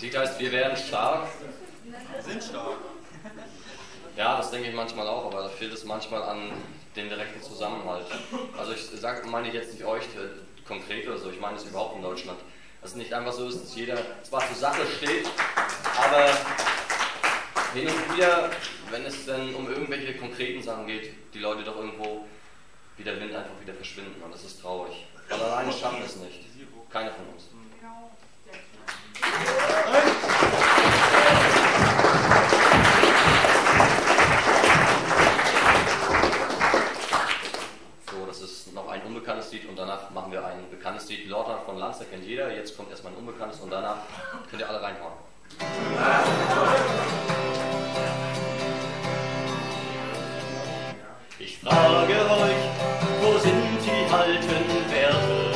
Lied heißt Wir werden stark. Wir sind stark. Ja, das denke ich manchmal auch, aber da fehlt es manchmal an dem direkten Zusammenhalt. Also ich meine jetzt nicht euch konkret oder so, ich meine es überhaupt in Deutschland. Dass es nicht einfach so ist, dass jeder zwar zur Sache steht, aber hin und wieder, wenn es dann um irgendwelche konkreten Sachen geht, die Leute doch irgendwo wie der Wind einfach wieder verschwinden und das ist traurig. Weil alleine schaffen wir es nicht. Keiner von uns. So, das ist noch ein unbekanntes Lied und danach machen wir ein bekanntes Lied. Lorda von Lanza kennt jeder, jetzt kommt erstmal ein unbekanntes und danach könnt ihr alle reinhauen. Ich frage euch, wo sind die alten Werte?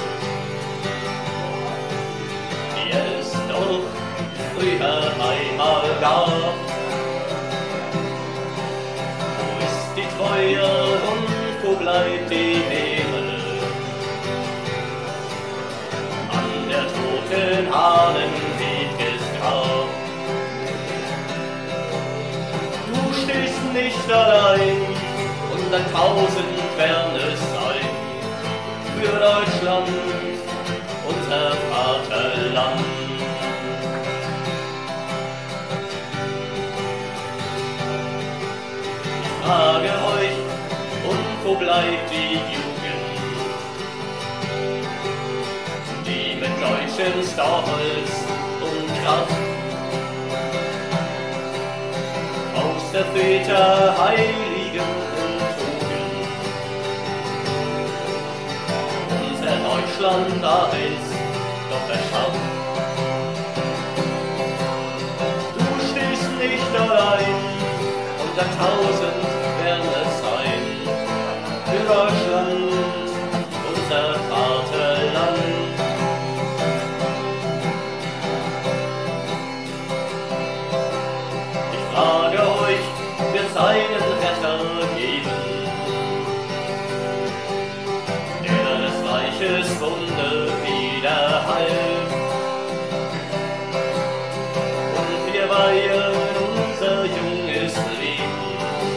Die es doch früher einmal gab. Wo ist die Treue und wo bleibt die Ehre? An der toten Ahnenweges Grab. Du stehst nicht allein, 100.000 werden es sein, für Deutschland, unser Vaterland. Ich frage euch, und wo bleibt die Jugend, die mit deutschem Stolz und Kraft aus der Väter heiligen Deutschland eins doch erschafft. Du stehst nicht allein, 100.000 werden es sein, für Deutschland, unser Vaterland. Ich frage euch, wird es einen Retter geben, welches Wunder wieder half. Und wir weihen unser junges Leben,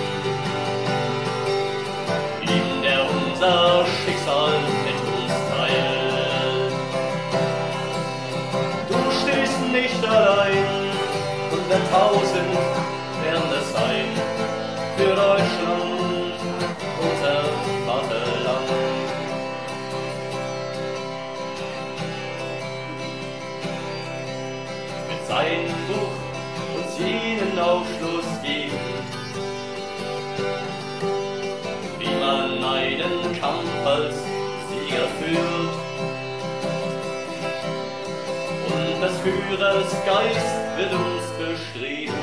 ihm der unser Schicksal mit uns teilt. Du stehst nicht allein, 100.000 werden es sein, für Deutschland, unser Vaterland. Sein Buch uns jenen Aufschluss geben, wie man einen Kampf als Sieger führt. Und des Führers Geist wird uns bestreben,